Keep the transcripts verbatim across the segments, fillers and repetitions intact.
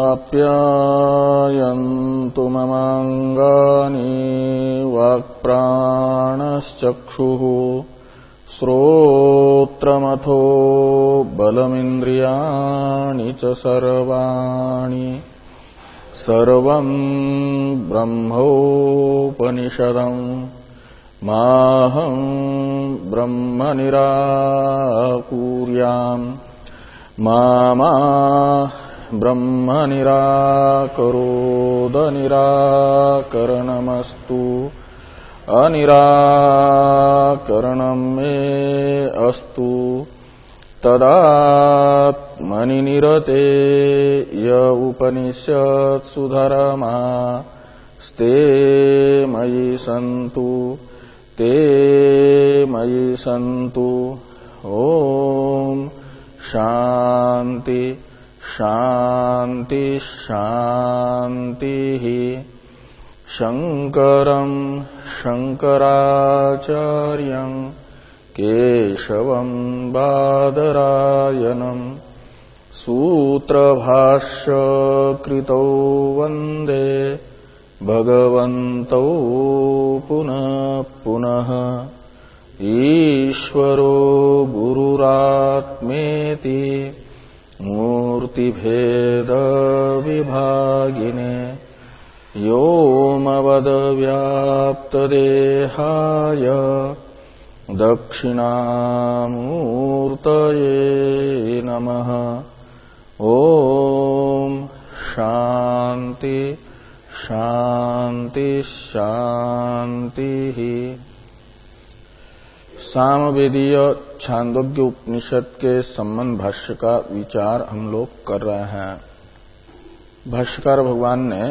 आप्यायन्तु ममाङ्गानि वाक्प्राणश्चक्षुः श्रोत्रमथो बलमिन्द्रियाणि च सर्वाणि सर्वं ब्रह्मोपनिषदम् माहं ब्रह्म निराकुर्याम् मामा ब्रह्म निराकरोद निराकरणमस्तु अनिराकरणं मे अस्तु तदात्मनि निरते य उपनिषत्सु धर्मास्ते मयि सन्तु ते मयि सन्तु। ओम शांति शांति शांति। शंकरं शंकराचार्यं केशवं बादरायणं सूत्रभाष्य कृतौ वन्दे भगवन्तौ पुनः पुनः। ईश्वरो गुरुरात्मेति मूर्तिभेद विभागिने व्योमवद्व्याप्तदेहाय दक्षिणामूर्तये नमः। ओम शांति शांति शांति। सामवेदीय छांदोग्य उपनिषद के संबंध भाष्य का विचार हम लोग कर रहे हैं। भाष्यकार भगवान ने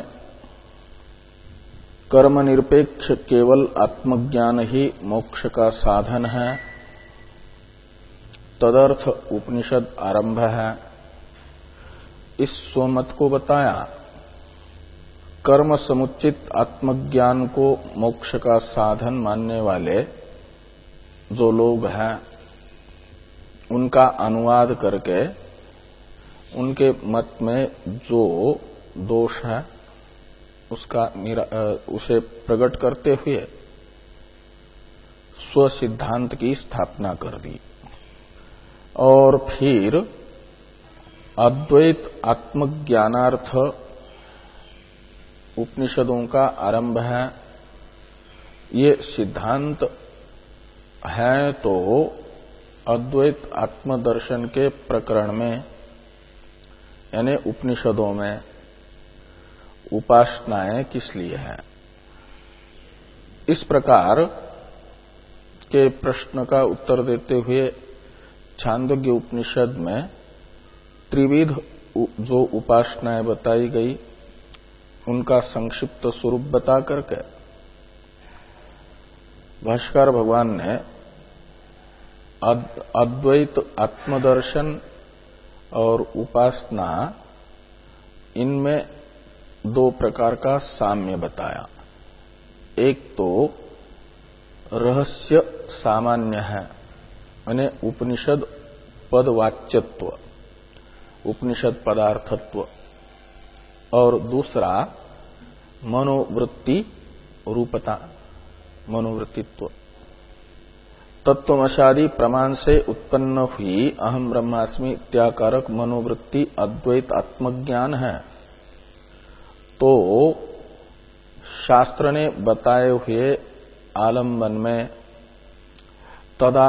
कर्म निरपेक्ष केवल आत्मज्ञान ही मोक्ष का साधन है, तदर्थ उपनिषद आरंभ है, इस स्वमत को बताया। कर्म समुचित आत्मज्ञान को मोक्ष का साधन मानने वाले जो लोग हैं, उनका अनुवाद करके उनके मत में जो दोष है उसका उसे प्रकट करते हुए स्व सिद्धांत की स्थापना कर दी। और फिर अद्वैत आत्मज्ञानार्थ उपनिषदों का आरंभ है। ये सिद्धांत है तो अद्वैत आत्मदर्शन के प्रकरण में यानी उपनिषदों में उपासनाएं किस लिए है, इस प्रकार के प्रश्न का उत्तर देते हुए छांदोग्य उपनिषद में त्रिविध जो उपासनाएं बताई गई उनका संक्षिप्त स्वरूप बता करके भाष्यकार भगवान ने अद्वैत आत्मदर्शन और उपासना इनमें दो प्रकार का साम्य बताया। एक तो रहस्य सामान्य है, यानी उपनिषद पदवाच्यत्व, उपनिषद पदार्थत्व, और दूसरा मनोवृत्ति रूपता, मनोवृत्तित्व। तत्वमशादी प्रमाण से उत्पन्न हुई अहम ब्रह्मास्मि इत्याकारक मनोवृत्ति अद्वैत आत्मज्ञान है। तो शास्त्र ने बताए हुए आलंबन में तदा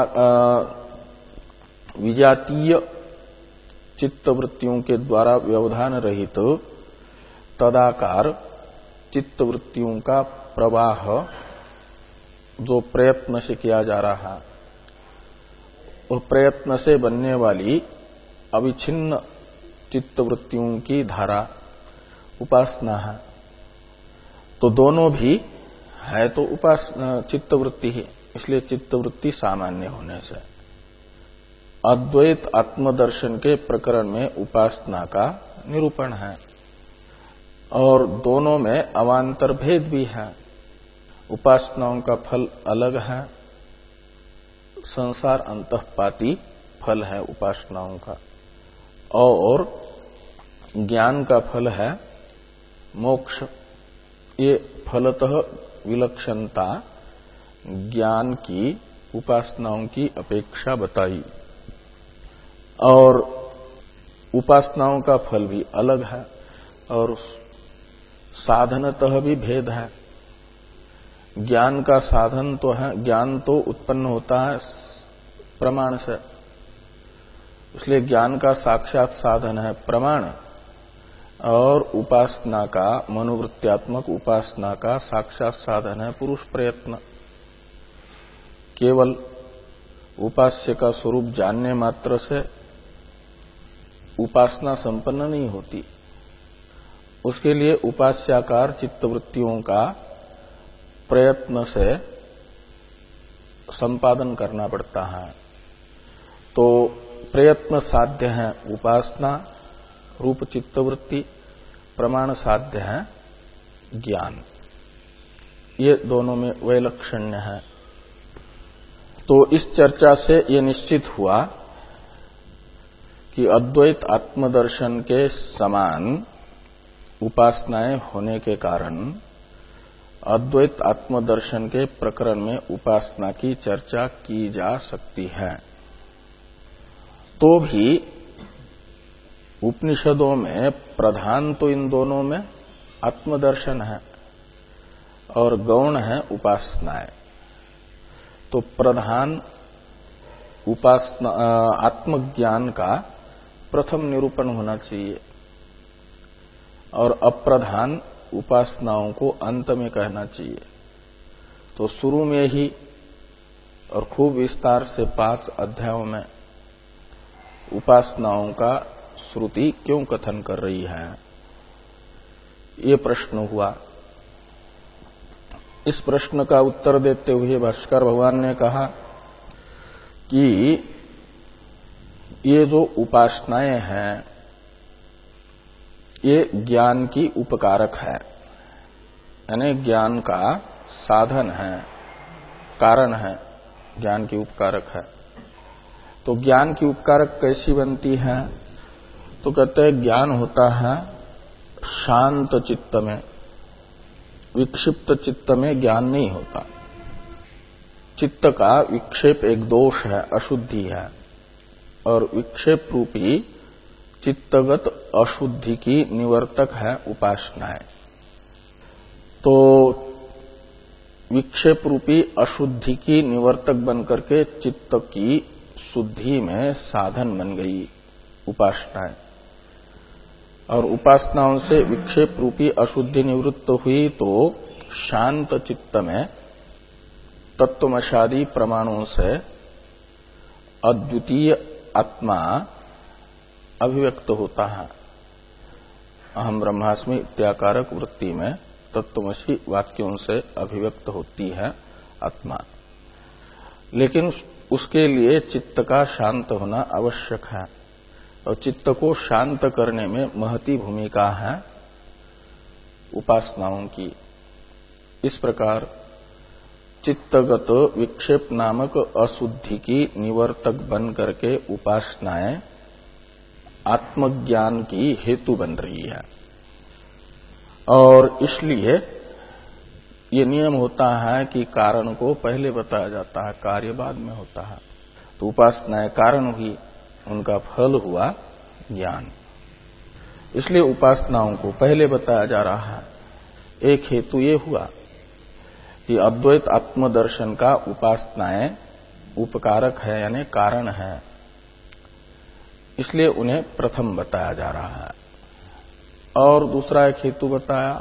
विजातीय चित्तवृत्तियों के द्वारा व्यवधान रहित तो तदाकार चित्तवृत्तियों का प्रवाह जो प्रयत्न से किया जा रहा है, और प्रयत्न से बनने वाली अविच्छिन्न चित्तवृत्तियों की धारा उपासना है। तो दोनों भी है तो उपासना चित्तवृत्ति ही, इसलिए चित्तवृत्ति सामान्य होने से अद्वैत आत्मदर्शन के प्रकरण में उपासना का निरूपण है। और दोनों में अवान्तर भेद भी है। उपासनाओं का फल अलग है, संसार अंतःपाती फल है उपासनाओं का, और ज्ञान का फल है मोक्ष। ये फलतः विलक्षणता ज्ञान की उपासनाओं की अपेक्षा बताई, और उपासनाओं का फल भी अलग है और साधनतः भी भेद है। ज्ञान का साधन तो है, ज्ञान तो उत्पन्न होता है प्रमाण से, इसलिए ज्ञान का साक्षात साधन है प्रमाण, और उपासना का, मनोवृत्त्यात्मक उपासना का साक्षात साधन है पुरुष प्रयत्न। केवल उपास्य का स्वरूप जानने मात्र से उपासना संपन्न नहीं होती, उसके लिए उपास्याकार चित्तवृत्तियों का प्रयत्न से संपादन करना पड़ता है। तो प्रयत्न साध्य है उपासना रूप चित्तवृत्ति, प्रमाण साध्य है ज्ञान। ये दोनों में वैलक्षण्य है। तो इस चर्चा से ये निश्चित हुआ कि अद्वैत आत्मदर्शन के समान उपासनाएं होने के कारण अद्वैत आत्मदर्शन के प्रकरण में उपासना की चर्चा की जा सकती है। तो भी उपनिषदों में प्रधान तो इन दोनों में आत्मदर्शन है और गौण है उपासनाएं। तो प्रधान उपासना आत्मज्ञान का प्रथम निरूपण होना चाहिए और अप्रधान उपासनाओं को अंत में कहना चाहिए। तो शुरू में ही और खूब विस्तार से पांच अध्यायों में उपासनाओं का श्रुति क्यों कथन कर रही है, ये प्रश्न हुआ। इस प्रश्न का उत्तर देते हुए भाष्कर भगवान ने कहा कि ये जो उपासनाएं हैं ये ज्ञान की उपकारक है, यानी ज्ञान का साधन है, कारण है, ज्ञान की उपकारक है। तो ज्ञान की उपकारक कैसी बनती है? तो कहते हैं ज्ञान होता है शांत चित्त में, विक्षिप्त चित्त में ज्ञान नहीं होता। चित्त का विक्षेप एक दोष है, अशुद्धि है, और विक्षेप रूपी चित्तगत अशुद्धि की निवर्तक है उपासनाएं। तो विक्षेप रूपी अशुद्धि की निवर्तक बनकर के चित्त की शुद्धि में साधन बन गई उपासनाएं, और उपासनाओं से विक्षेप रूपी अशुद्धि निवृत्त हुई तो शांत चित्त में तत्वमशादी प्रमाणों से अद्वितीय आत्मा अभिव्यक्त होता है। अहम ब्रह्मास्मि इत्याकारक वृत्ति में तत्वमसी वाक्यों से अभिव्यक्त होती है आत्मा। लेकिन उसके लिए चित्त का शांत होना आवश्यक है, और चित्त को शांत करने में महती भूमिका है उपासनाओं की। इस प्रकार चित्तगत विक्षेप नामक अशुद्धि की निवर्तक बन करके उपासनाएं आत्मज्ञान की हेतु बन रही है, और इसलिए ये नियम होता है कि कारण को पहले बताया जाता है, कार्य बाद में होता है। तो उपासनाएं कारण हुई, उनका फल हुआ ज्ञान, इसलिए उपासनाओं को पहले बताया जा रहा है। एक हेतु ये हुआ कि अद्वैत आत्मदर्शन का उपासनाएं उपकारक है, यानी कारण है, इसलिए उन्हें प्रथम बताया जा रहा है। और दूसरा एक हेतु बताया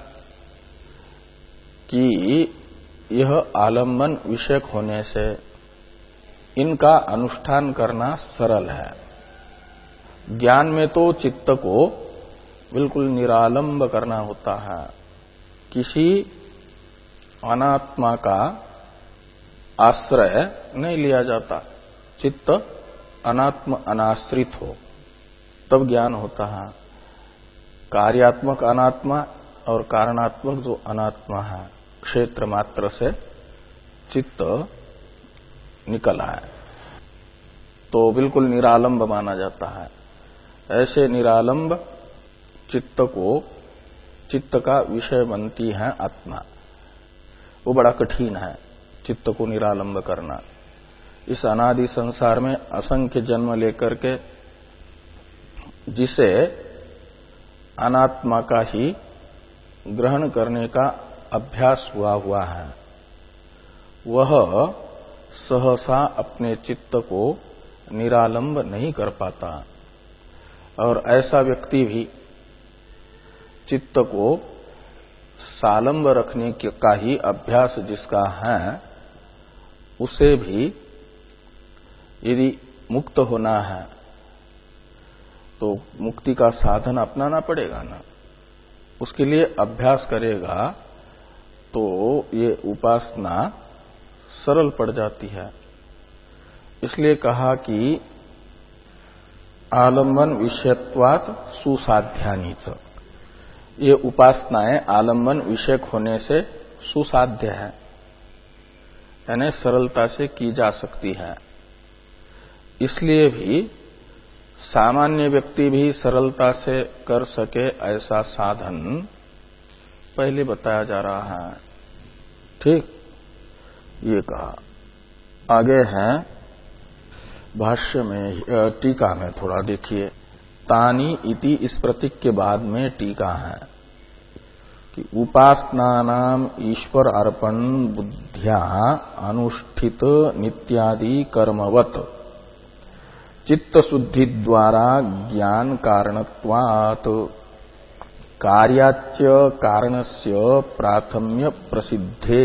कि यह आलम्बन विषयक होने से इनका अनुष्ठान करना सरल है। ज्ञान में तो चित्त को बिल्कुल निरालंब करना होता है, किसी अनात्मा का आश्रय नहीं लिया जाता। चित्त अनात्म अनाश्रित हो तब ज्ञान होता है। कार्यात्मक अनात्मा और कारणात्मक जो अनात्मा है, क्षेत्र मात्र से चित्त निकल आए तो बिल्कुल निरालंब माना जाता है। ऐसे निरालंब चित्त को चित्त का विषय बनती है आत्मा, वो बड़ा कठिन है चित्त को निरालंब करना। इस अनादि संसार में असंख्य जन्म लेकर के जिसे अनात्मा का ही ग्रहण करने का अभ्यास हुआ हुआ है, वह सहसा अपने चित्त को निरालंब नहीं कर पाता। और ऐसा व्यक्ति भी चित्त को सालंब रखने का ही अभ्यास जिसका है, उसे भी यदि मुक्त होना है तो मुक्ति का साधन अपनाना पड़ेगा ना। उसके लिए अभ्यास करेगा तो ये उपासना सरल पड़ जाती है। इसलिए कहा कि आलम्बन विषयत्वात् सुसाध्यानि च, ये उपासनाएं आलम्बन विषयक होने से सुसाध्य है, यानी सरलता से की जा सकती है। इसलिए भी सामान्य व्यक्ति भी सरलता से कर सके ऐसा साधन पहले बताया जा रहा है। ठीक, ये कहा। आगे है भाष्य में, टीका में थोड़ा देखिए। तानी इति इस प्रतीक के बाद में टीका है कि उपासनानाम ईश्वर अर्पण बुद्ध्या अनुष्ठित नित्यादि कर्मवत चित्त शुद्धि द्वारा ज्ञान कारणत्वात् कार्याच्य कारणस्य प्राथम्य प्रसिद्धे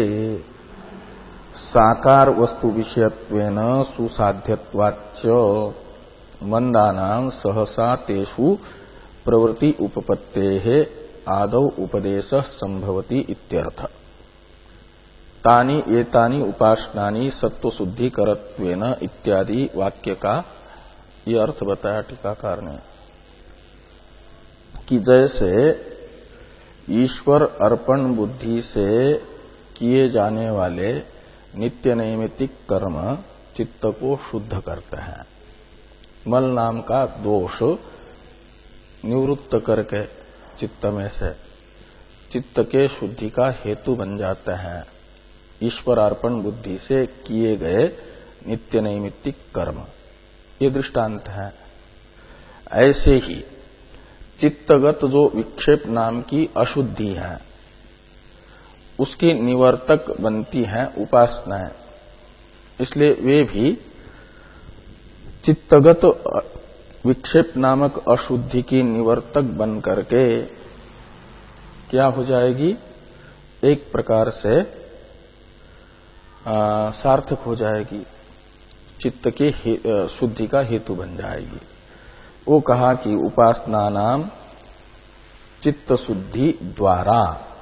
साकार वस्तु विषयत्वेन सुसाध्यत्वाच्च मंदानां सहसा तेषु प्रवृत्ति उपपत्तेः आदौ उपदेशः संभवति इत्यर्थ। तानि एतानि उपासनानि सत्व शुद्धिकरत्वेन इत्यादि वाक्य का ये अर्थ बताया टीकाकार ने कि जैसे ईश्वर अर्पण बुद्धि से किए जाने वाले नित्य नैमित्तिक कर्म चित्त को शुद्ध करते हैं, मल नाम का दोष निवृत्त करके चित्त में से चित्त के शुद्धि का हेतु बन जाते हैं ईश्वर अर्पण बुद्धि से किए गए नित्य नैमित्तिक कर्म। ये दृष्टांत है। ऐसे ही चित्तगत जो विक्षेप नाम की अशुद्धि है, उसकी निवर्तक बनती है उपासनाएं। इसलिए वे भी चित्तगत विक्षेप नामक अशुद्धि की निवर्तक बन करके क्या हो जाएगी, एक प्रकार से आ, सार्थक हो जाएगी, चित्त के शुद्धि का हेतु बन जाएगी। वो कहा कि उपासना नाम चित्त शुद्धि द्वारा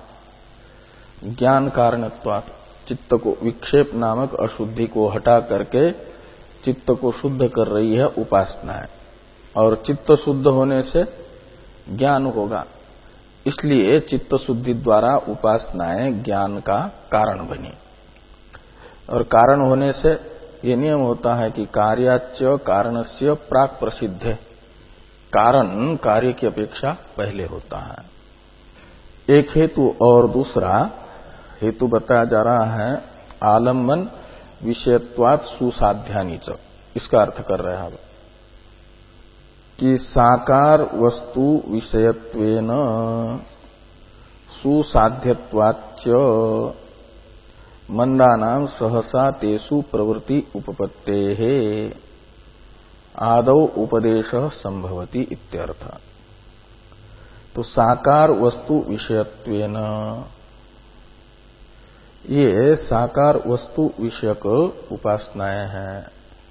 ज्ञान कारणत्वात्, चित्त को विक्षेप नामक अशुद्धि को हटा करके चित्त को शुद्ध कर रही है उपासनाएं, और चित्त शुद्ध होने से ज्ञान होगा। इसलिए चित्त शुद्धि द्वारा उपासनाएं ज्ञान का कारण बनी। और कारण होने से ये नियम होता है कि कार्याच्य कारणस्य प्राक प्रसिद्ध है, कारण कार्य की अपेक्षा पहले होता है। एक हेतु और दूसरा हेतु बताया जा रहा है आलम्बन विषयत्वात् सुसाध्यानि च। इसका अर्थ कर रहे हैं कि साकार वस्तु विषयत्वेन सुसाध्यत्वाच्च मंदानां सहसा तेषु प्रवृत्ति उपपत्तेः आदौ उपदेशः संभवति इत्यर्थ। तो साकार वस्तु विषयत्वेन, ये साकार वस्तु विषयक उपासनाएं हैं।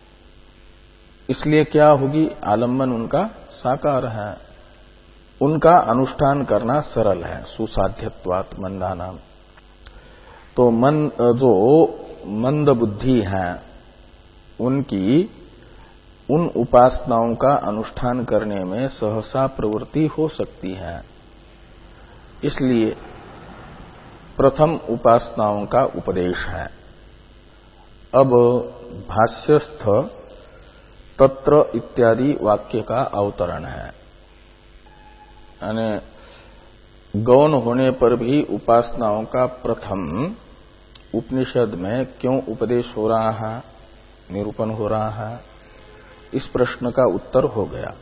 इसलिए क्या होगी, आलम्बन उनका साकार है, उनका अनुष्ठान करना सरल है। सुसाध्यत्वात् मंदानाम, तो मन जो मंद बुद्धि है उनकी उन उपासनाओं का अनुष्ठान करने में सहसा प्रवृत्ति हो सकती है। इसलिए प्रथम उपासनाओं का उपदेश है। अब भाष्यस्थ तत्र इत्यादि वाक्य का अवतरण है यानी गौण होने पर भी उपासनाओं का प्रथम उपनिषद में क्यों उपदेश हो रहा है, निरूपण हो रहा है, इस प्रश्न का उत्तर हो गया।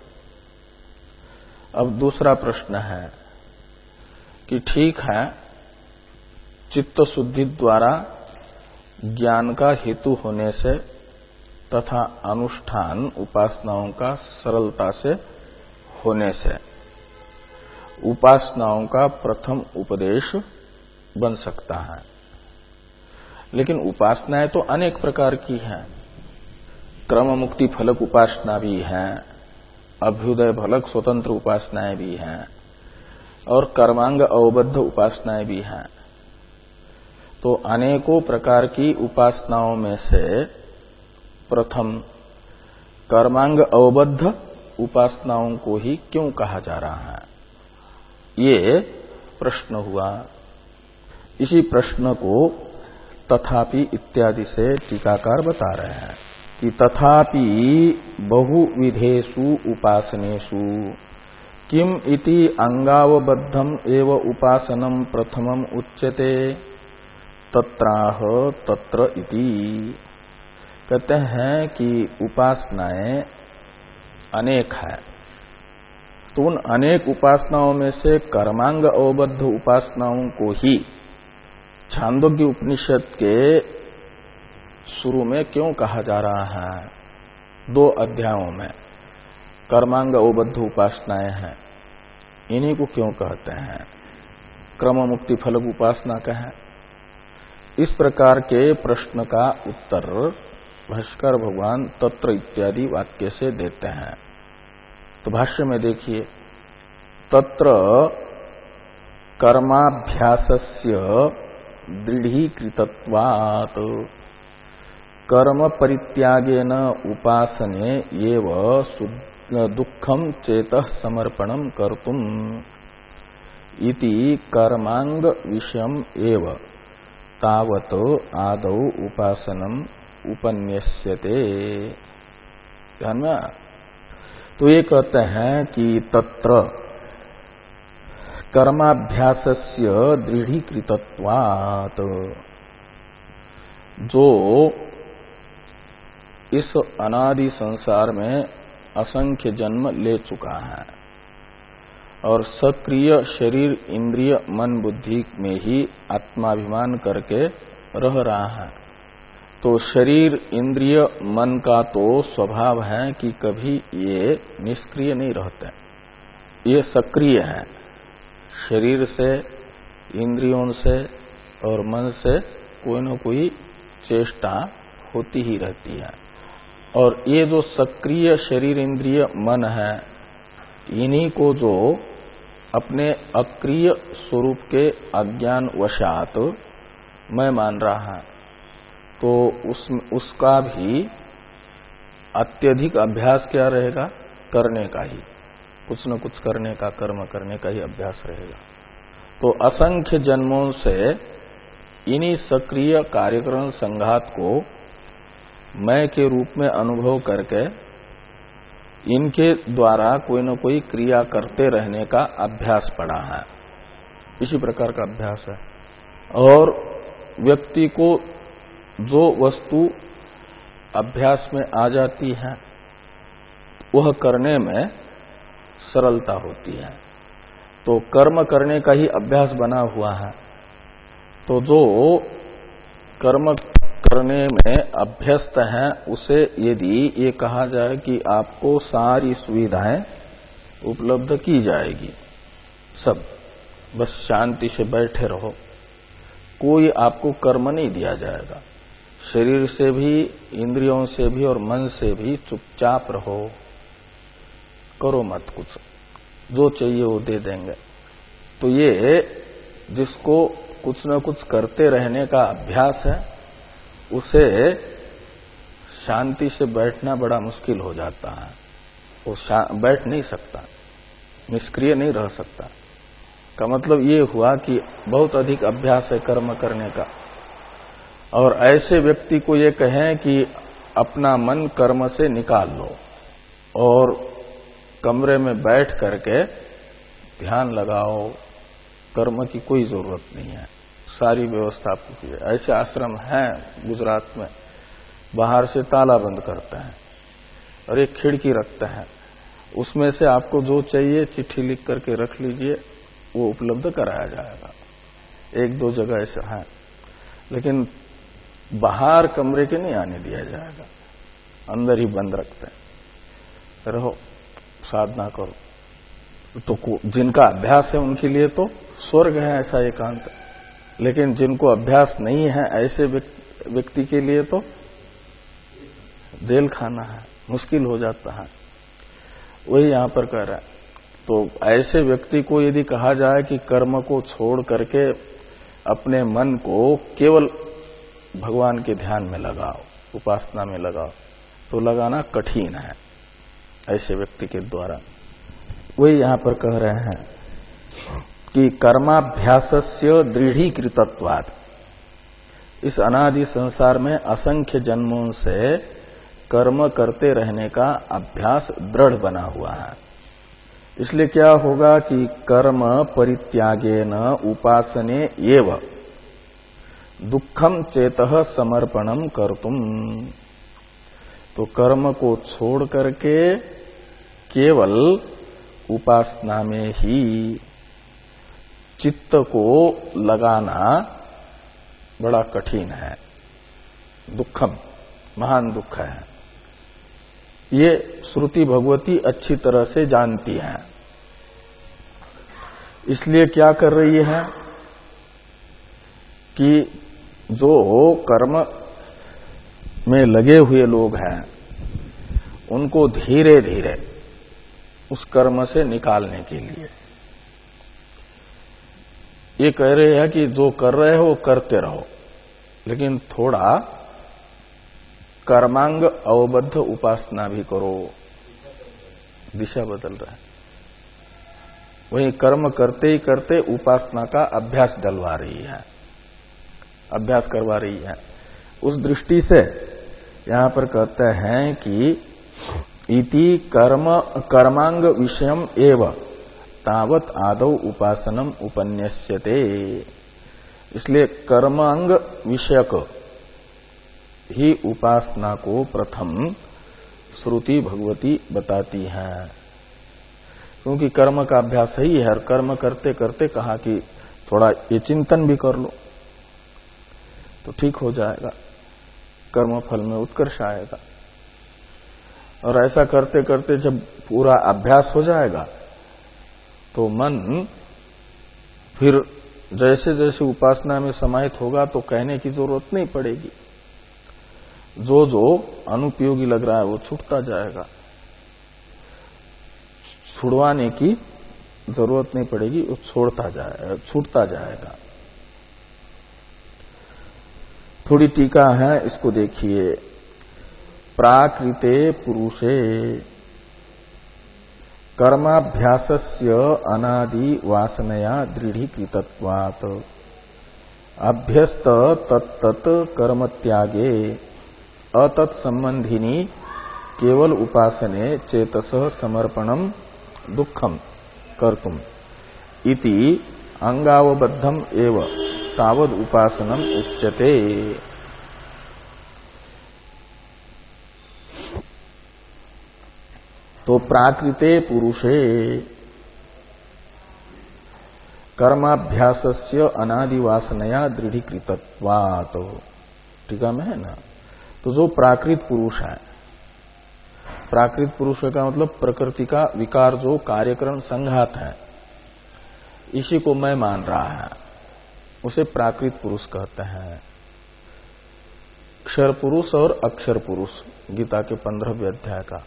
अब दूसरा प्रश्न है कि ठीक है, चित्त शुद्धि द्वारा ज्ञान का हेतु होने से तथा अनुष्ठान उपासनाओं का सरलता से होने से उपासनाओं का प्रथम उपदेश बन सकता है। लेकिन उपासनाएं तो अनेक प्रकार की हैं। क्रम मुक्ति फलक उपासना भी है, अभ्युदय फलक स्वतंत्र उपासनाएं भी हैं और कर्मांग अवबद्ध उपासनाएं भी हैं। तो अनेकों प्रकार की उपासनाओं में से प्रथम कर्मांग अवबद्ध उपासनाओं को ही क्यों कहा जा रहा है, ये प्रश्न हुआ। इसी प्रश्न को तथापि इत्यादि से टीकाकार बता रहे हैं कि तथापि बहुविधेषु उपासनेषु किम इति अंगावबद्धम एव उपासनम प्रथमम उच्यते तत्राह तत्र इति। कहते हैं कि उपासनाएं अनेक है, तो उन अनेक उपासनाओं में से कर्मांग अवबद्ध उपासनाओं को ही छांदोग्य उपनिषद के शुरू में क्यों कहा जा रहा है। दो अध्यायों में कर्मांग अवबद्ध उपासनाएं हैं, इन्हीं को क्यों कहते हैं, क्रम मुक्ति फलक उपासना कहें। इस प्रकार के प्रश्न का उत्तर भाष्कर भगवान तत्र इत्यादि वाक्य से देते हैं। तो भाष्य में देखिए, तत्र कर्माभ्यासस्य दृढ़ीकृतत्वात् कर्म परित्यागेन उपासने एव दुःखम चेतः समर्पणम कर्तुम इति कर्मांग विषयम एव तावत आदौ उपासनम उपन्यस्यते। ध्यान में, तो ये कहते हैं कि तत्र कर्माभ्यासस्य दृढ़ीकृतत्वात्, जो इस अनादि संसार में असंख्य जन्म ले चुका है और सक्रिय शरीर इंद्रिय मन बुद्धि में ही आत्माभिमान करके रह रहा है, तो शरीर इंद्रिय मन का तो स्वभाव है कि कभी ये निष्क्रिय नहीं रहते, ये सक्रिय है। शरीर से, इंद्रियों से और मन से कोई न कोई चेष्टा होती ही रहती है। और ये जो सक्रिय शरीर इंद्रिय मन है, इन्हीं को जो अपने अक्रिय स्वरूप के अज्ञान वशात मैं मान रहा है, तो उस, उसका भी अत्यधिक अभ्यास क्या रहेगा, करने का ही, कुछ न कुछ करने का, कर्म करने का ही अभ्यास रहेगा। तो असंख्य जन्मों से इन्हीं सक्रिय कार्यकरण संघात को मैं के रूप में अनुभव करके इनके द्वारा कोई न कोई क्रिया करते रहने का अभ्यास पड़ा है, इसी प्रकार का अभ्यास है। और व्यक्ति को जो वस्तु अभ्यास में आ जाती है वह करने में सरलता होती है, तो कर्म करने का ही अभ्यास बना हुआ है। तो जो कर्म करने में अभ्यस्त है, उसे यदि ये कहा जाए कि आपको सारी सुविधाएं उपलब्ध की जाएगी, सब, बस शांति से बैठे रहो, कोई आपको कर्म नहीं दिया जाएगा, शरीर से भी, इंद्रियों से भी और मन से भी चुपचाप रहो, करो मत, कुछ जो चाहिए वो दे देंगे। तो ये जिसको कुछ न कुछ करते रहने का अभ्यास है, उसे शांति से बैठना बड़ा मुश्किल हो जाता है, वो बैठ नहीं सकता, निष्क्रिय नहीं रह सकता। का मतलब ये हुआ कि बहुत अधिक अभ्यास है कर्म करने का, और ऐसे व्यक्ति को ये कहें कि अपना मन कर्म से निकाल लो और कमरे में बैठ करके ध्यान लगाओ, कर्म की कोई जरूरत नहीं है, सारी व्यवस्था पूरी है। ऐसे आश्रम हैं गुजरात में, बाहर से ताला बंद करते हैं और एक खिड़की रखते हैं, उसमें से आपको जो चाहिए चिट्ठी लिख करके रख लीजिए, वो उपलब्ध कराया जाएगा। एक दो जगह ऐसा है, लेकिन बाहर कमरे के नहीं आने दिया जाएगा, अंदर ही बंद रखते हैं। रहो, साधना करो। तो जिनका अभ्यास है उनके लिए तो स्वर्ग है ऐसा एकांत, लेकिन जिनको अभ्यास नहीं है ऐसे व्यक्ति के लिए तो जेल खाना है, मुश्किल हो जाता है। वही यहां पर कह रहा है। तो ऐसे व्यक्ति को यदि कहा जाए कि कर्म को छोड़ करके अपने मन को केवल भगवान के ध्यान में लगाओ, उपासना में लगाओ, तो लगाना कठिन है ऐसे व्यक्ति के द्वारा। वही यहां पर कह रहे हैं कि कर्माभ्यासस्य दृढ़ीकृतत्वात्, इस अनादि संसार में असंख्य जन्मों से कर्म करते रहने का अभ्यास दृढ़ बना हुआ है। इसलिए क्या होगा कि कर्म परित्यागेन उपासने एव दुखम चेतः समर्पणम कर्तुम। तो कर्म को छोड़ करके केवल उपासना में ही चित्त को लगाना बड़ा कठिन है, दुखम, महान दुख है। ये श्रुति भगवती अच्छी तरह से जानती है, इसलिए क्या कर रही है कि जो कर्म में लगे हुए लोग हैं उनको धीरे धीरे उस कर्म से निकालने के लिए ये कह रहे हैं कि जो कर रहे हो करते रहो, लेकिन थोड़ा कर्मांग अवबद्ध उपासना भी करो। दिशा बदल रहा है, वही कर्म करते ही करते उपासना का अभ्यास डलवा रही है, अभ्यास करवा रही है। उस दृष्टि से यहां पर कहते हैं कि इति कर्म कर्मांग विषयम एव तावत आदौ उपासनम उपन्यस्यते। इसलिए कर्मांग विषयक ही उपासना को प्रथम श्रुति भगवती बताती है, क्योंकि कर्म का अभ्यास सही है। और कर्म करते करते कहा कि थोड़ा ये चिंतन भी कर लो तो ठीक हो जाएगा, कर्म फल में उत्कर्ष आएगा। और ऐसा करते करते जब पूरा अभ्यास हो जाएगा तो मन फिर जैसे जैसे उपासना में समाहित होगा तो कहने की जरूरत नहीं पड़ेगी, जो जो अनुपयोगी लग रहा है वो छूटता जाएगा, छुड़वाने की जरूरत नहीं पड़ेगी, वो छोड़ता जाएगा, छूटता जाएगा। थोड़ी टीका है, इसको देखिए। प्राकृते पुरुषे कर्माभ्यासस्य अनादि वासनया दृढ़ीकृतत्वात् अभ्यस्त तत्तत् कर्म त्यागे अतत्संबंधिनी केवल उपासने चेतसः समर्पणम दुखम कर्तुम इति अंगावबद्धम एव तावद उपासनम उच्यते। तो प्राकृते पुरुषे कर्माभ्यासस्य अनादिवासनया दृढ़ीकृतत्वात्, टीका में है ना। तो जो प्राकृत पुरुष है, प्राकृत पुरुष का मतलब प्रकृति का विकार जो कार्यकरण संघात है, इसी को मैं मान रहा है, उसे प्राकृत पुरुष कहते हैं। क्षर पुरुष और अक्षर पुरुष, गीता के पंद्रहवें अध्याय का।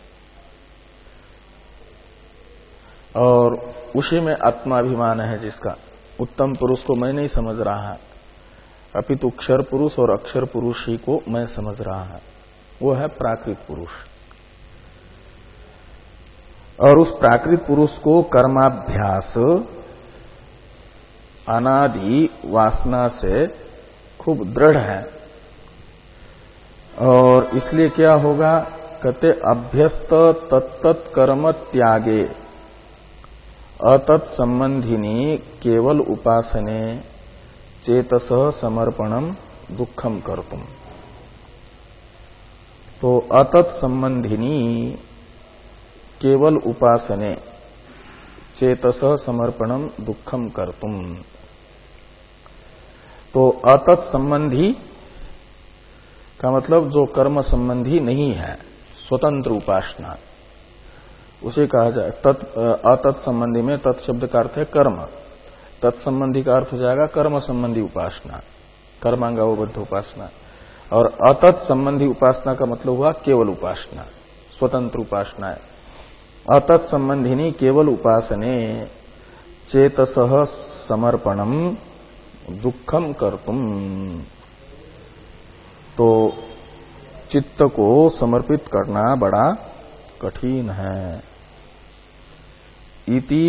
और उसी में आत्माभिमान है जिसका, उत्तम पुरुष को मैं नहीं समझ रहा है, अपितु क्षर पुरुष और अक्षर पुरुष ही को मैं समझ रहा है, वो है प्राकृत पुरुष। और उस प्राकृत पुरुष को कर्माभ्यास अनादि वासना से खूब दृढ़ है, और इसलिए क्या होगा, कहते अभ्यस्त तत्त कर्म त्यागे अतत्संबंधिनी केवल उपासने चेतस समर्पणम दुखम कर्तुम। तो अतत्संबंधिनी केवल उपासने चेतस समर्पणम दुखम कर्तुम। तो अतत्संबंधी का मतलब जो कर्म संबंधी नहीं है, स्वतंत्र उपासना, उसे कहा जाए तत् अतत्संबंधी में तत्शब्द का अर्थ है कर्म, तत्संबंधी का अर्थ हो जाएगा कर्म संबंधी उपासना, कर्मांगावबद्ध उपासना। और अतत् संबंधी उपासना का मतलब हुआ केवल उपासना, स्वतंत्र उपासना है। अतत् संबंधिनी केवल उपासने चेतसः समर्पणम दुखम कर्तुम। तो चित्त को समर्पित करना बड़ा कठिन है। इति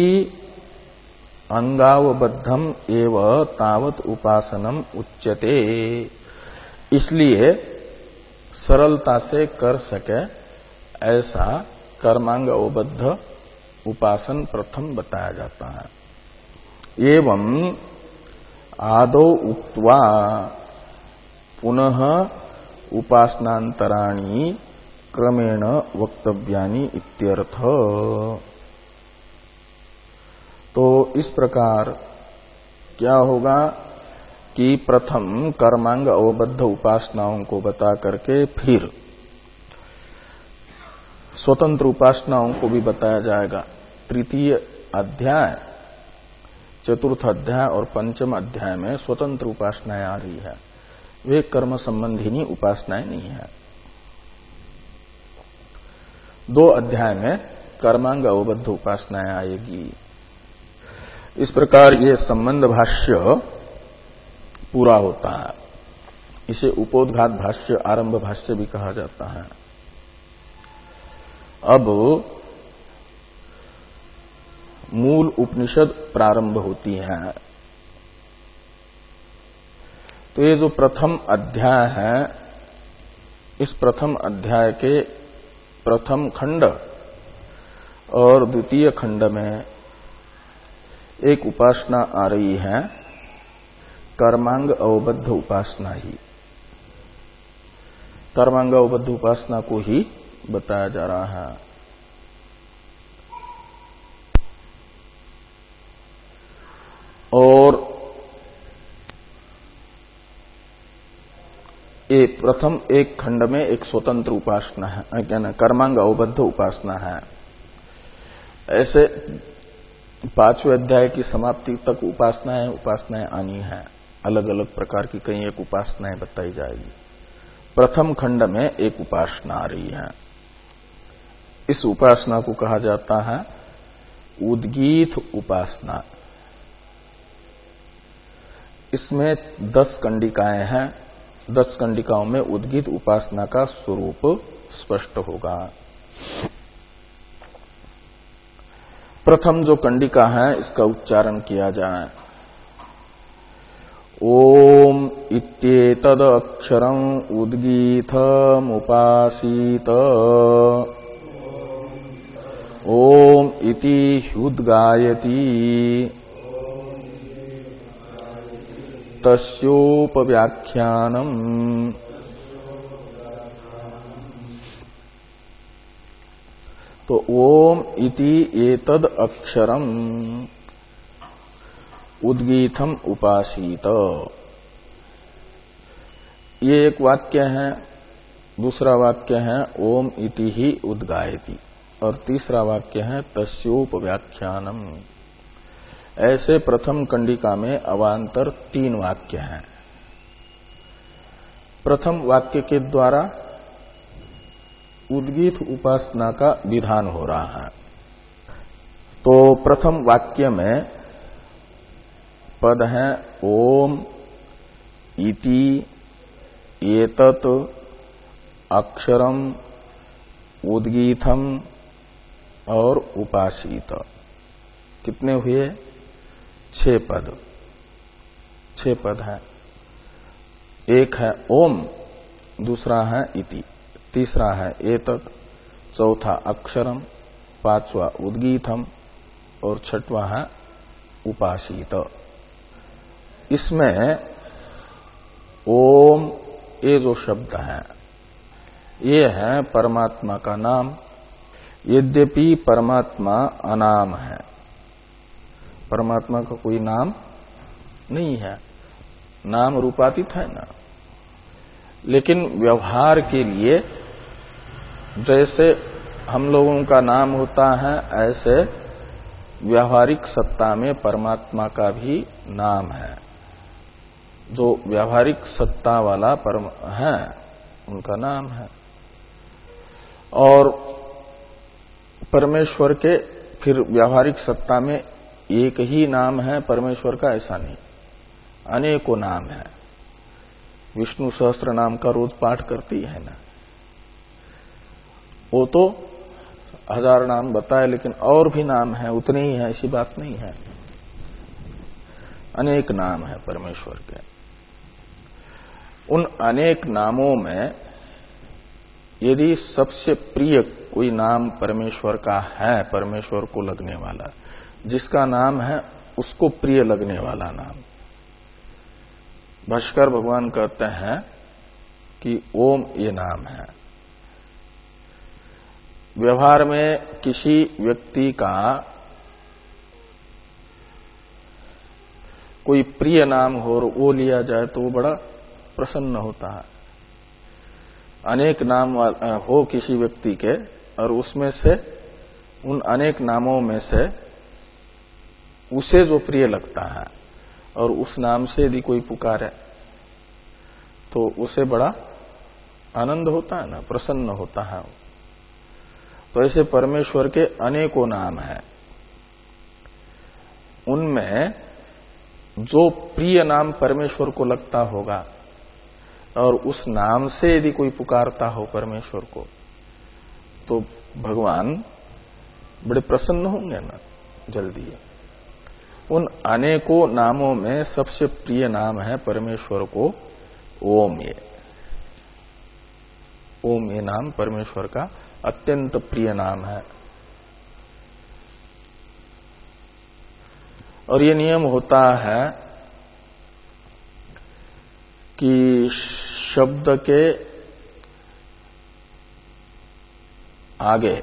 अंगावबद्धम एव तावत उपासनम उच्यते। इसलिए सरलता से कर सके ऐसा कर्मांगवबद्ध उपासन प्रथम बताया जाता है। एवं आदौ उक्त्वा पुनः उपासनांतराणि क्रमेण वक्तव्यानि इत्यर्थ। तो इस प्रकार क्या होगा कि प्रथम कर्मांग अवबद्ध उपासनाओं को बता करके फिर स्वतंत्र उपासनाओं को भी बताया जाएगा। तृतीय अध्याय, चतुर्थ अध्याय और पंचम अध्याय में स्वतंत्र उपासनाएं आ रही है, वे कर्म संबंधिनी उपासनाएं नहीं है। दो अध्याय में कर्मांग अवबद्ध उपासनाएं आएगी। इस प्रकार ये संबंध भाष्य पूरा होता है। इसे उपोद्घात भाष्य, आरंभ भाष्य भी कहा जाता है। अब मूल उपनिषद प्रारंभ होती है। तो ये जो प्रथम अध्याय है, इस प्रथम अध्याय के प्रथम खंड और द्वितीय खंड में एक उपासना आ रही है, कर्मांग अवबद्ध उपासना ही। कर्मांग अवबद्ध उपासना को ही बताया जा रहा है। और एक प्रथम एक खंड में एक स्वतंत्र उपासना है, क्या ना, कर्मांग अवबद्ध उपासना है। ऐसे पांचवें अध्याय की समाप्ति तक उपासनाएं उपासनाएं आनी है, अलग अलग प्रकार की कई एक उपासनाएं बताई जाएगी। प्रथम खंड में एक उपासना आ रही है। इस उपासना को कहा जाता है उद्गीत उपासना। इसमें दस कंडिकाएं हैं। दस कंडिकाओं में उद्गीत उपासना का स्वरूप स्पष्ट होगा। प्रथम जो कंडिका है, इसका उच्चारण किया जाए। ओम इत्येतद अक्षरं उद्गीतम उपासीत। ओम इति ह्युद्गायति तस्योपव्याख्यानम्। तो ओम इति एतद अक्षरम उद्गीतम उपासीत, ये एक वाक्य है। दूसरा वाक्य है ओम इति ही उद्गायति, और तीसरा वाक्य है तस्योपव्याख्यानम। ऐसे प्रथम कंडिका में अवान्तर तीन वाक्य हैं। प्रथम वाक्य के द्वारा उद्गीत उपासना का विधान हो रहा है। तो प्रथम वाक्य में पद है ओम इति एतत् अक्षरम उद्गीतम और उपासीत। कितने हुए? छह पद। छह पद है। एक है ओम, दूसरा है इति, तीसरा है एतत्, चौथा अक्षरम, पांचवा उद्गीतम और छठवां है उपासित। इसमें ओम ये जो शब्द है ये है परमात्मा का नाम। यद्यपि परमात्मा अनाम है, परमात्मा का कोई नाम नहीं है, नाम रूपातीत है ना, लेकिन व्यवहार के लिए जैसे हम लोगों का नाम होता है ऐसे व्यावहारिक सत्ता में परमात्मा का भी नाम है। जो व्यावहारिक सत्ता वाला परम है उनका नाम है। और परमेश्वर के फिर व्यावहारिक सत्ता में एक ही नाम है परमेश्वर का, ऐसा नहीं, अनेकों नाम है। विष्णु सहस्त्र नाम का रोज पाठ करती है ना, वो तो हजार नाम बताए, लेकिन और भी नाम है, उतने ही है ऐसी बात नहीं है, अनेक नाम है परमेश्वर के। उन अनेक नामों में यदि सबसे प्रिय कोई नाम परमेश्वर का है, परमेश्वर को लगने वाला, जिसका नाम है उसको प्रिय लगने वाला नाम, भाष्कर भगवान कहते हैं कि ओम ये नाम है। व्यवहार में किसी व्यक्ति का कोई प्रिय नाम हो और वो लिया जाए तो वो बड़ा प्रसन्न होता है। अनेक नाम हो किसी व्यक्ति के और उसमें से उन अनेक नामों में से उसे जो प्रिय लगता है और उस नाम से यदि कोई पुकारे तो उसे बड़ा आनंद होता है ना, प्रसन्न होता है। तो ऐसे परमेश्वर के अनेकों नाम हैं, उनमें जो प्रिय नाम परमेश्वर को लगता होगा और उस नाम से यदि कोई पुकारता हो परमेश्वर को तो भगवान बड़े प्रसन्न होंगे ना जल्दी। उन अनेकों नामों में सबसे प्रिय नाम है परमेश्वर को ओम। ये ओम ये नाम परमेश्वर का अत्यंत प्रिय नाम है। और ये नियम होता है कि शब्द के आगे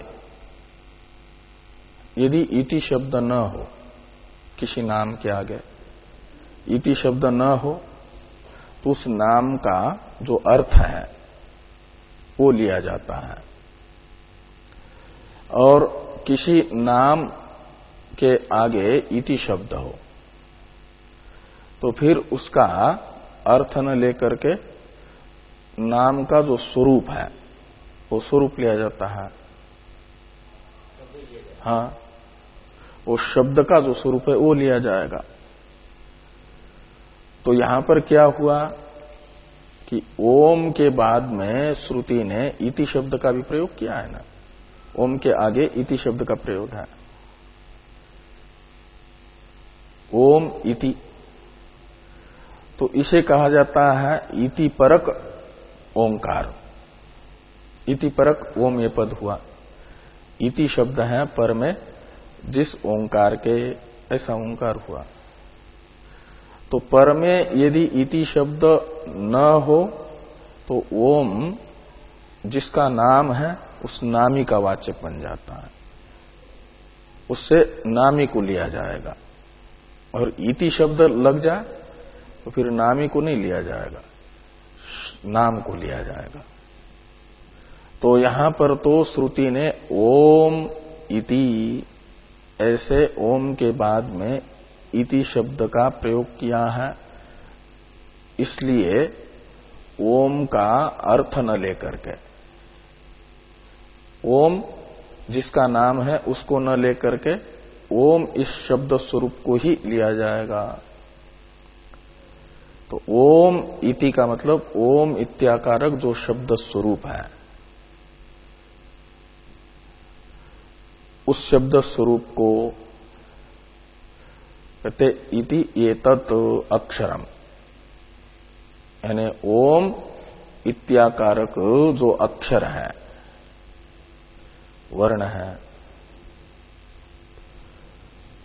यदि इति शब्द न हो, किसी नाम के आगे इति शब्द न हो तो उस नाम का जो अर्थ है वो लिया जाता है। और किसी नाम के आगे इति शब्द हो तो फिर उसका अर्थ न लेकर के नाम का जो स्वरूप है वो स्वरूप लिया जाता है। हाँ, वो शब्द का जो स्वरूप है वो लिया जाएगा। तो यहां पर क्या हुआ कि ओम के बाद में श्रुति ने इति शब्द का भी प्रयोग किया है ना, ओम के आगे इति शब्द का प्रयोग है। ओम इति, तो इसे कहा जाता है इति परक ओंकार। इति परक ओम ये पद हुआ। इति शब्द है पर में जिस ओंकार के, ऐसा ओंकार हुआ। तो पर में यदि इति शब्द न हो तो ओम जिसका नाम है उस नामी का वाचक बन जाता है, उससे नामी को लिया जाएगा। और इति शब्द लग जाए तो फिर नामी को नहीं लिया जाएगा, नाम को लिया जाएगा। तो यहां पर तो श्रुति ने ओम इति, ऐसे ओम के बाद में इति शब्द का प्रयोग किया है। इसलिए ओम का अर्थ न लेकर के, ओम जिसका नाम है उसको न लेकर के ओम इस शब्द स्वरूप को ही लिया जाएगा। तो ओम इति का मतलब ओम इत्याकारक जो शब्द स्वरूप है उस शब्द स्वरूप को कहते इति एतत् अक्षरम, यानी ओम इत्याकारक जो अक्षर है, वर्ण है,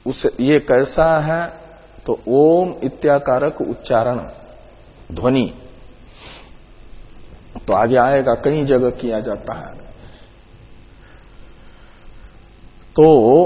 उस ये कैसा है तो ओम इत्याकारक उच्चारण ध्वनि तो आगे आएगा, कई जगह किया जाता है। तो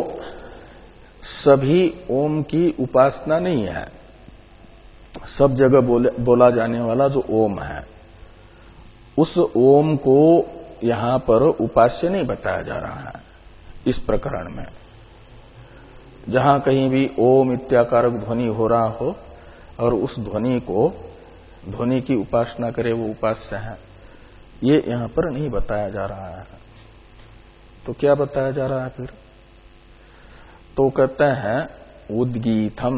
सभी ओम की उपासना नहीं है। सब जगह बोले, बोला जाने वाला जो ओम है, उस ओम को यहां पर उपास्य नहीं बताया जा रहा है इस प्रकरण में। जहां कहीं भी ओम इत्याकारक ध्वनि हो रहा हो और उस ध्वनि को ध्वनि की उपासना करे वो उपास्य है, ये यहां पर नहीं बताया जा रहा है। तो क्या बताया जा रहा है फिर? तो कहते हैं उद्गीतम।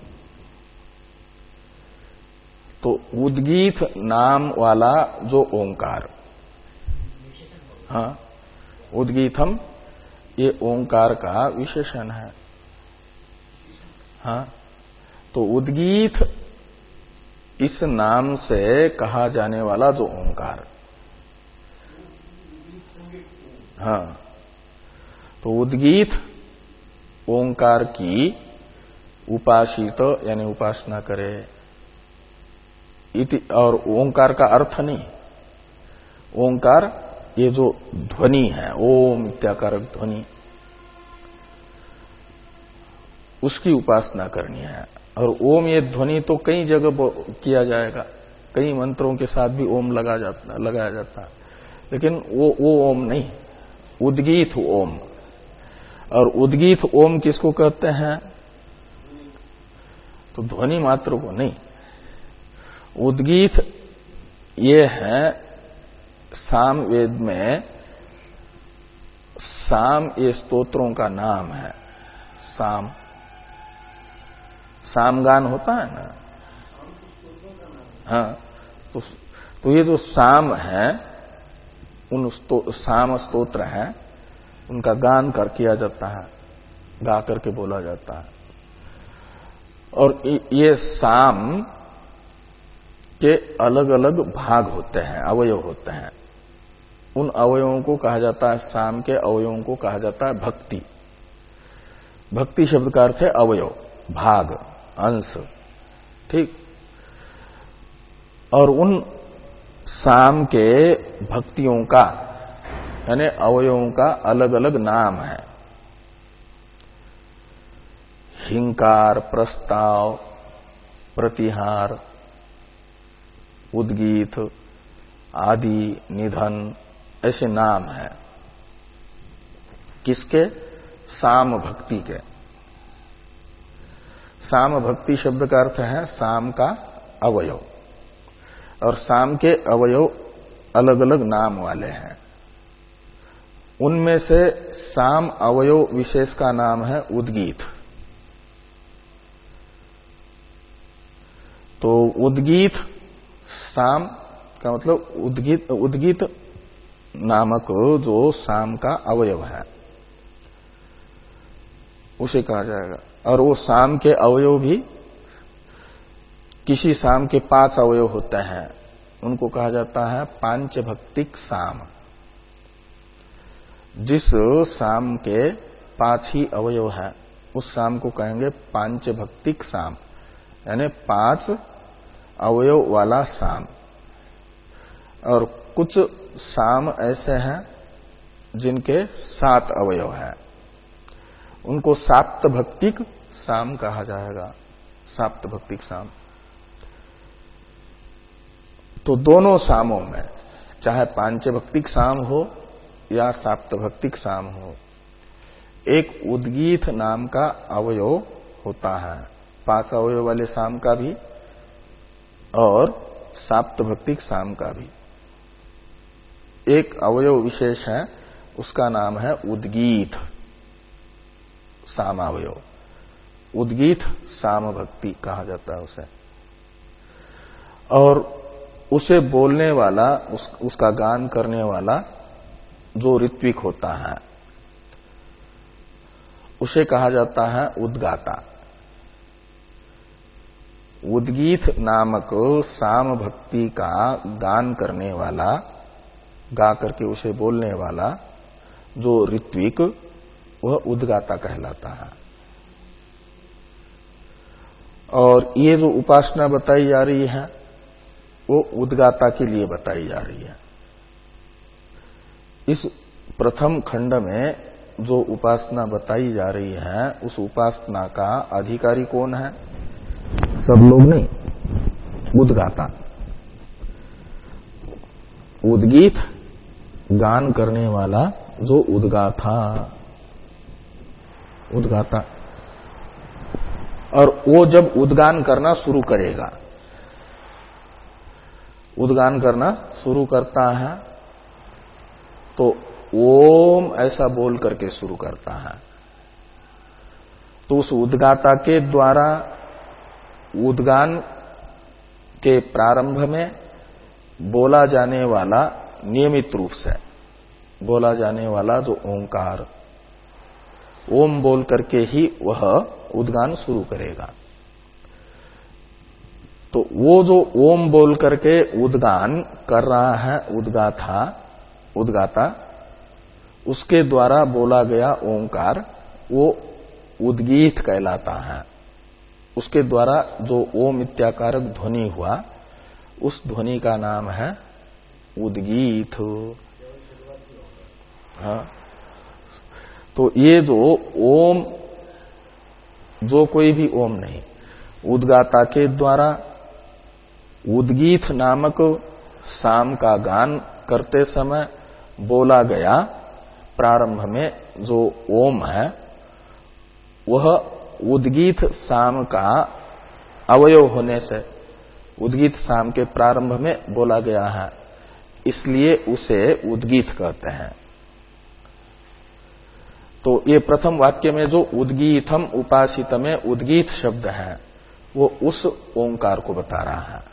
तो उद्गीत नाम वाला जो ओंकार, हाँ, उद्गीतम ये ओंकार का विशेषण है। हाँ, तो उद्गीत इस नाम से कहा जाने वाला जो ओंकार, हाँ, तो उद्गीत ओंकार की उपासित यानी उपासना करे इति। और ओंकार का अर्थ नहीं, ओंकार ये जो ध्वनि है, ओम इत्याकारक ध्वनि, उसकी उपासना करनी है। और ओम ये ध्वनि तो कई जगह किया जाएगा, कई मंत्रों के साथ भी ओम लगा जाता लगाया जाता है, लेकिन वो वो ओम नहीं, उद्गीत ओम। और उद्गीत ओम किसको कहते हैं? तो ध्वनि मात्र को नहीं। उद्गीत ये है साम वेद में, साम ये स्तोत्रों का नाम है। साम सामगान होता है ना, हाँ, तो, तो ये जो साम है, उन स्तो, साम स्तोत्र है, उनका गान कर किया जाता है, गा करके बोला जाता है। और ये साम के अलग अलग भाग होते हैं, अवयव होते हैं। उन अवयवों को कहा जाता है, साम के अवयवों को कहा जाता है भक्ति। भक्ति शब्द का अर्थ है अवयव, भाग, अंश, ठीक। और उन साम के भक्तियों का यानी अवयवों का अलग अलग नाम है। हिंकार, प्रस्ताव, प्रतिहार, उद्गीत आदि, निधन, ऐसे नाम है। किसके? साम भक्ति के। साम भक्ति शब्द का अर्थ है साम का अवयव, और साम के अवयव अलग अलग नाम वाले हैं। उनमें से साम अवयव विशेष का नाम है उद्गीत। तो उद्गीत साम का मतलब उद्गीत, उद्गीत नामक जो साम का अवयव है उसे कहा जाएगा। और वो साम के अवयव भी, किसी साम के पांच अवयव होते हैं, उनको कहा जाता है पांचभक्तिक साम। जिस साम के पांच ही अवयव है उस साम को कहेंगे पांचभक्तिक साम, यानी पांच अवयव वाला साम। और कुछ साम ऐसे हैं जिनके सात अवयव हैं, उनको साप्तभक्तिक साम कहा जाएगा, साप्तभक्तिक साम। तो दोनों सामों में, चाहे पांचभक्तिक साम हो या साप्तभक्तिक साम हो, एक उद्गीत नाम का अवयव होता है, पांच अवयव वाले साम का भी और साप्तभक्तिक साम का भी। एक अवयव विशेष है, उसका नाम है उद्गीत सामावयव। उद्गीत साम भक्ति कहा जाता है उसे। और उसे बोलने वाला, उस, उसका गान करने वाला जो ऋत्विक होता है उसे कहा जाता है उद्गाता। उद्गीत नामक साम भक्ति का गान करने वाला, गा करके उसे बोलने वाला जो ऋत्विक, वह उद्गाता कहलाता है। और ये जो उपासना बताई जा रही है वो उद्गाता के लिए बताई जा रही है। इस प्रथम खंड में जो उपासना बताई जा रही है उस उपासना का अधिकारी कौन है? सब लोग नहीं, उद्गाता। उद्गीत गान करने वाला जो उद्गाता उद्गाता और वो जब उद्गान करना शुरू करेगा, उद्गान करना शुरू करता है तो ओम ऐसा बोल करके शुरू करता है। तो उस उद्गाता के द्वारा उद्गान के प्रारंभ में बोला जाने वाला, नियमित रूप से बोला जाने वाला जो ओंकार, ओम बोल करके ही वह उद्गान शुरू करेगा। तो वो जो ओम बोल करके उद्गान कर रहा है उद्गाता उद्गाता उसके द्वारा बोला गया ओंकार वो उद्गीत कहलाता है। उसके द्वारा जो ओम इत्याकारक ध्वनि हुआ उस ध्वनि का नाम है उद्गीत। हाँ, तो ये जो ओम, जो कोई भी ओम नहीं, उद्गाता के द्वारा उद्गीत नामक साम का गान करते समय बोला गया प्रारंभ में जो ओम है वह उद्गीत साम का अवयव होने से उद्गीत साम के प्रारंभ में बोला गया है, इसलिए उसे उद्गीत कहते हैं। तो ये प्रथम वाक्य में जो उद्गीतम उपासित में उद्गीत शब्द है वो उस ओंकार को बता रहा है।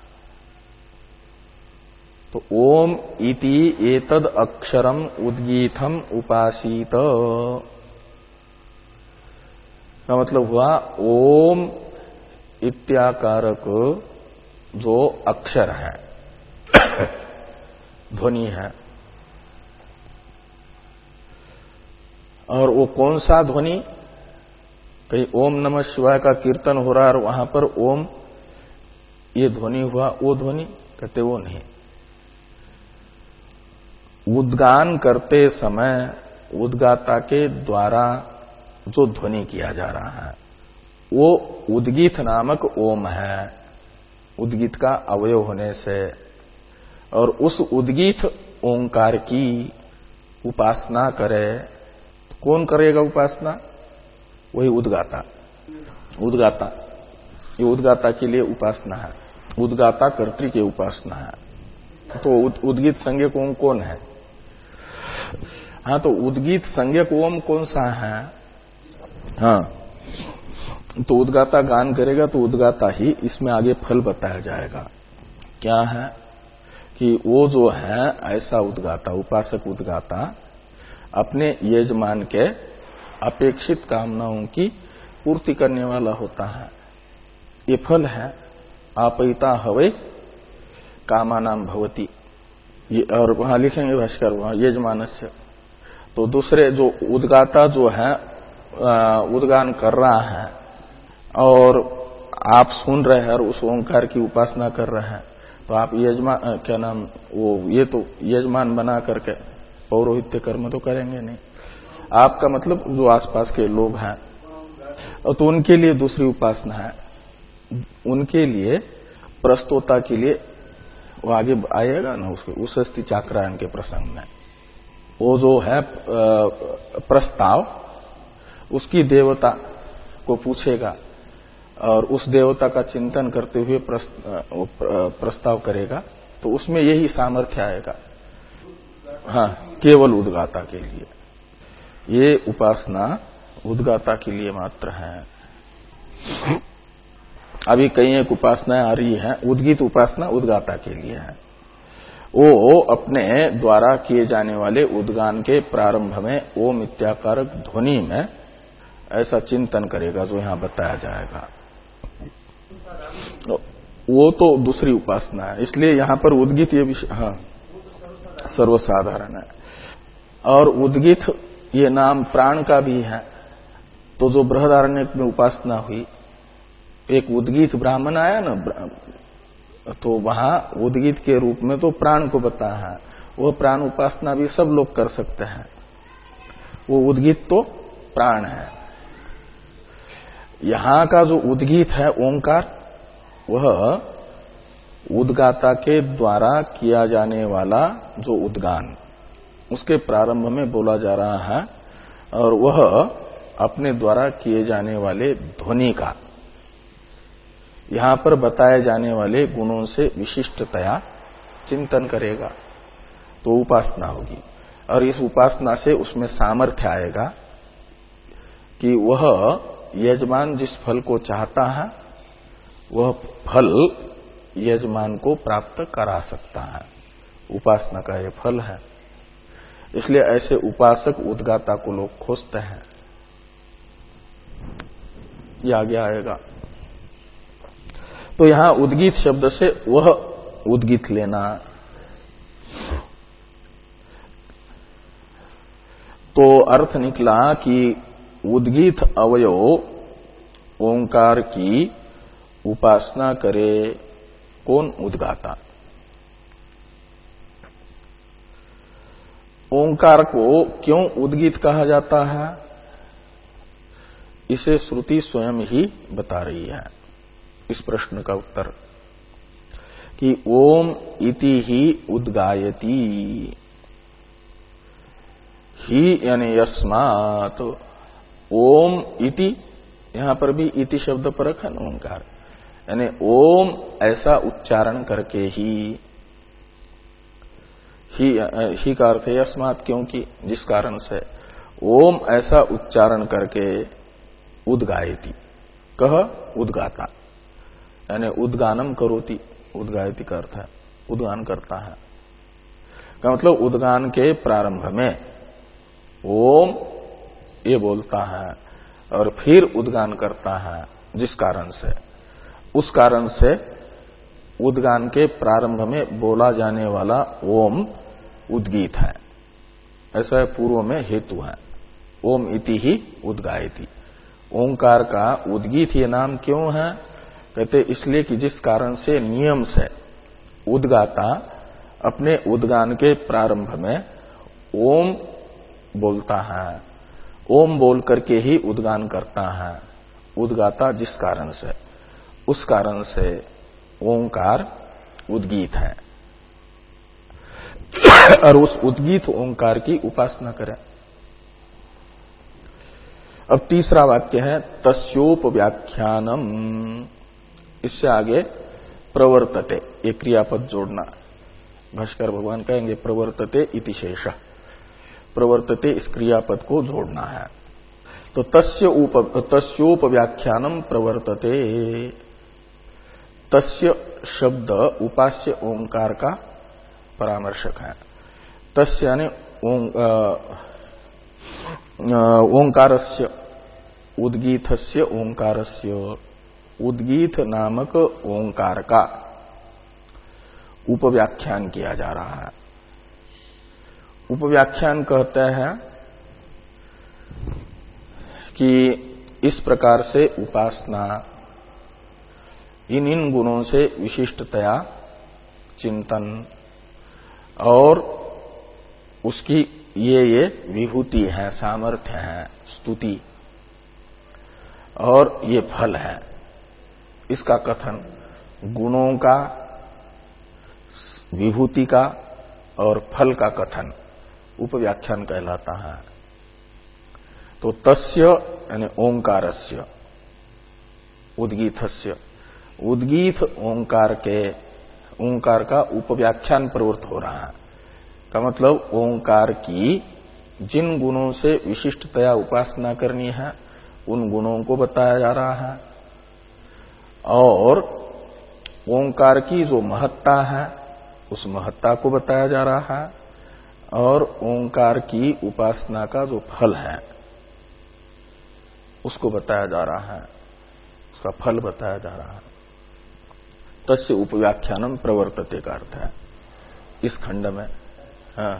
तो ओम इति एतद अक्षरम उद्गीतम उपासित का मतलब हुआ ओम इत्याकारक जो अक्षर है, ध्वनि है, और वो कौन सा ध्वनि? कहीं ओम नमः शिवाय का कीर्तन हो रहा है और वहां पर ओम ये ध्वनि हुआ, वो ध्वनि कहते वो नहीं। उद्गान करते समय उद्गाता के द्वारा जो ध्वनि किया जा रहा है वो उद्गीत नामक ओम है, उद्गीत का अवयव होने से। और उस उद्गीत ओंकार की उपासना करे, कौन करेगा उपासना? वही उद्गाता। उद्गाता, ये उद्गाता के लिए उपासना है, उद्गाता कर्त्री की उपासना है। तो उद्गीत संज्ञक ओम कौन है? हाँ, तो उद्गीत संज्ञक ओम कौन सा है? हाँ, तो उद्गाता गान करेगा तो उद्गाता ही, इसमें आगे फल बताया जाएगा। क्या है कि वो जो है ऐसा उद्गाता, उपासक उद्गाता अपने यजमान के अपेक्षित कामनाओं की पूर्ति करने वाला होता है। ये फल है, आपयिता हवै कामानाम भवति, ये और वहां लिखेंगे भाष्कर वहां यजमानस्य। तो दूसरे जो उद्गाता जो है उद्गान कर रहा है और आप सुन रहे हैं और उस ओंकार की उपासना कर रहे हैं, तो आप यजमान क्या नाम वो ये तो यजमान बना करके पौरोहित्य कर्म तो करेंगे नहीं। आपका मतलब जो आसपास के लोग हैं, तो उनके लिए दूसरी उपासना है, उनके लिए प्रस्तोता के लिए वो आगे आएगा ना, उसके उस चाक्रायन के प्रसंग में वो जो है प्रस्ताव उसकी देवता को पूछेगा और उस देवता का चिंतन करते हुए प्रस्ताव करेगा, तो उसमें यही सामर्थ्य आएगा। हाँ, केवल उद्गाता के लिए ये उपासना उद्गाता के लिए मात्र है। अभी कई एक उपासनाएं आ रही हैं, उद्गीत उपासना उद्गाता के लिए है। वो अपने द्वारा किए जाने वाले उद्गान के प्रारंभ में ओम इत्याकारक ध्वनि में ऐसा चिंतन करेगा जो यहां बताया जाएगा। वो तो दूसरी उपासना है, इसलिए यहां पर उद्गीत ये विषय हाँ सर्वसाधारण है। और उद्गीत ये नाम प्राण का भी है। तो जो बृहदारण्यक में उपासना हुई एक उद्गीत ब्राह्मण आया ना, तो वहां उद्गीत के रूप में तो प्राण को बताया है। वो प्राण उपासना भी सब लोग कर सकते हैं। वो उद्गीत तो प्राण है। यहां का जो उद्गीत है ओंकार, वह उद्गाता के द्वारा किया जाने वाला जो उद्गान, उसके प्रारंभ में बोला जा रहा है, और वह अपने द्वारा किए जाने वाले ध्वनि का यहां पर बताए जाने वाले गुणों से विशिष्टतया चिंतन करेगा तो उपासना होगी। और इस उपासना से उसमें सामर्थ्य आएगा कि वह यजमान जिस फल को चाहता है वह फल यजमान को प्राप्त करा सकता है। उपासना का यह फल है। इसलिए ऐसे उपासक उद्गाता को लोग खोजते हैं। यह आगे आएगा। तो यहां उद्गीत शब्द से वह उद्गीत लेना। तो अर्थ निकला कि उद्गीत अवयव ओंकार की उपासना करे कौन? उद्गाता। ओंकार को क्यों उद्गीत कहा जाता है, इसे श्रुति स्वयं ही बता रही है। इस प्रश्न का उत्तर कि ओम इति ही उद्गायति, ही यानी यस्मात्, ओम इति, यहां पर भी इति शब्द परक है ना ओंकार, यानी ओम ऐसा उच्चारण करके ही, ही, ही का अर्थ है यस्मात्, क्योंकि जिस कारण से, ओम ऐसा उच्चारण करके उद्गायति, कह उद्गाता, यानी उद्गानम करोति, उद्गायति का अर्थ है उद्गान करता है। का मतलब उद्गान के प्रारंभ में ओम ये बोलता है और फिर उद्गान करता है, जिस कारण से, उस कारण से उद्गान के प्रारंभ में बोला जाने वाला ओम उद्गीत है। ऐसा पूर्व में हेतु है। ओम इति ही उद्गायति। ओंकार का उद्गीत ये नाम क्यों है? कहते इसलिए कि जिस कारण से नियम से उद्गाता अपने उद्गान के प्रारंभ में ओम बोलता है, ओम बोल करके ही उद्गान करता है उद्गाता, जिस कारण से, उस कारण से ओंकार उद्गीत है। और उस उद्गीत ओंकार की उपासना करें। अब तीसरा वाक्य है तस्योपव्याख्यानम। इससे आगे प्रवर्तते, एक क्रियापद जोड़ना। भाष्कर भगवान कहेंगे प्रवर्तते इति शेष, प्रवर्तते इस क्रियापद को जोड़ना है। तो तस्य उप तस्योपव्याख्यानम प्रवर्तते। तस्य शब्द उपास्य ओंकार का परामर्शक है। तस्य यानी ओंकारस्य, उद्गीतस्य ओंकारस्य, उद्गीत नामक ओंकार का उपव्याख्यान किया जा रहा है। उपव्याख्यान कहते हैं कि इस प्रकार से उपासना इन इन गुणों से विशिष्टतया चिंतन और उसकी ये ये विभूति है, सामर्थ्य है, स्तुति और ये फल है, इसका कथन, गुणों का, विभूति का और फल का कथन उपव्याख्यान कहलाता है। तो तस्य यानी ओंकारस्य, उद्गीतस्य, उद्गीत ओंकार के, ओंकार का उपव्याख्यान प्रवृत्त हो रहा है। का मतलब ओंकार की जिन गुणों से विशिष्टतया उपासना करनी है उन गुणों को बताया जा रहा है, और ओंकार की जो महत्ता है उस महत्ता को बताया जा रहा है, और ओंकार की उपासना का जो फल है उसको बताया जा रहा है, उसका फल बताया जा रहा है। तस्य उपव्याख्यानम प्रवर्तते का अर्थ है इस खंड में। हाँ,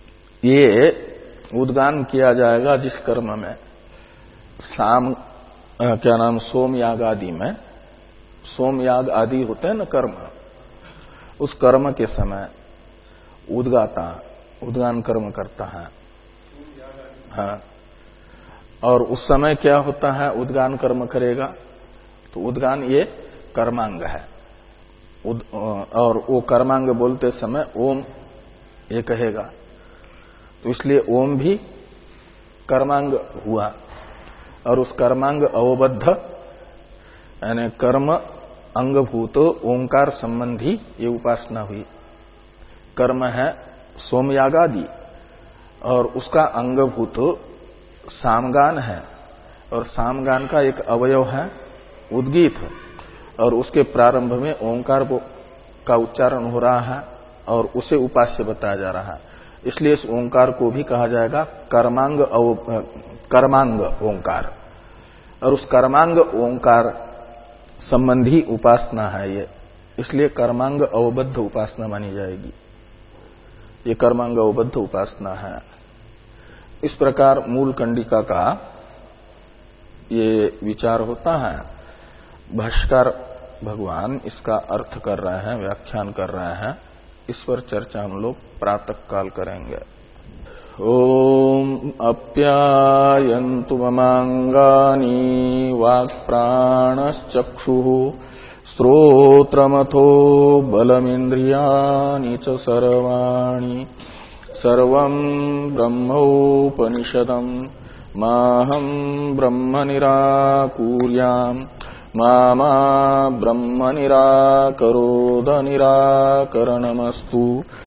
ये उद्गान किया जाएगा जिस कर्म में साम क्या नाम सोम याग आदि में, सोम याग आदि होते हैं न कर्म, उस कर्म के समय उद्गाता उद्गान कर्म करता है। हाँ, और उस समय क्या होता है, उद्गान कर्म करेगा तो उद्गान ये कर्मांग है। उद, और वो कर्मांग बोलते समय ओम ये कहेगा, तो इसलिए ओम भी कर्मांग हुआ। और उस कर्मांग अवबद्ध यानी कर्म अंगभूत ओंकार संबंधी ये उपासना हुई। कर्म है सोमयागादि और उसका अंगभूत सामगान है, और सामगान का एक अवयव है उद्गीत, और उसके प्रारंभ में ओंकार का उच्चारण हो रहा है और उसे उपास्य बताया जा रहा है। इसलिए इस ओंकार को भी कहा जाएगा कर्मांग अव, कर्मांग ओंकार, और उस कर्मांग ओंकार संबंधी उपासना है ये, इसलिए कर्मांग अवबद्ध उपासना मानी जाएगी। ये कर्मांग अवबद्ध उपासना है। इस प्रकार मूल कंडिका का ये विचार होता है। भाष्यकार भगवान इसका अर्थ कर रहे हैं, व्याख्यान कर रहे हैं। इस पर चर्चा हम लोग प्रातः काल करेंगे। ओम अप्यायन्तु ममांगानि वाक्प्राणश्चक्षुः श्रोत्रमथो बलमिन्द्रियाणि च सर्वाणि सर्वं ब्रह्मोपनिषदं माहं ब्रह्म निराकुर्याम् मा मा ब्रह्म निराकरोद निराकरणमस्तु।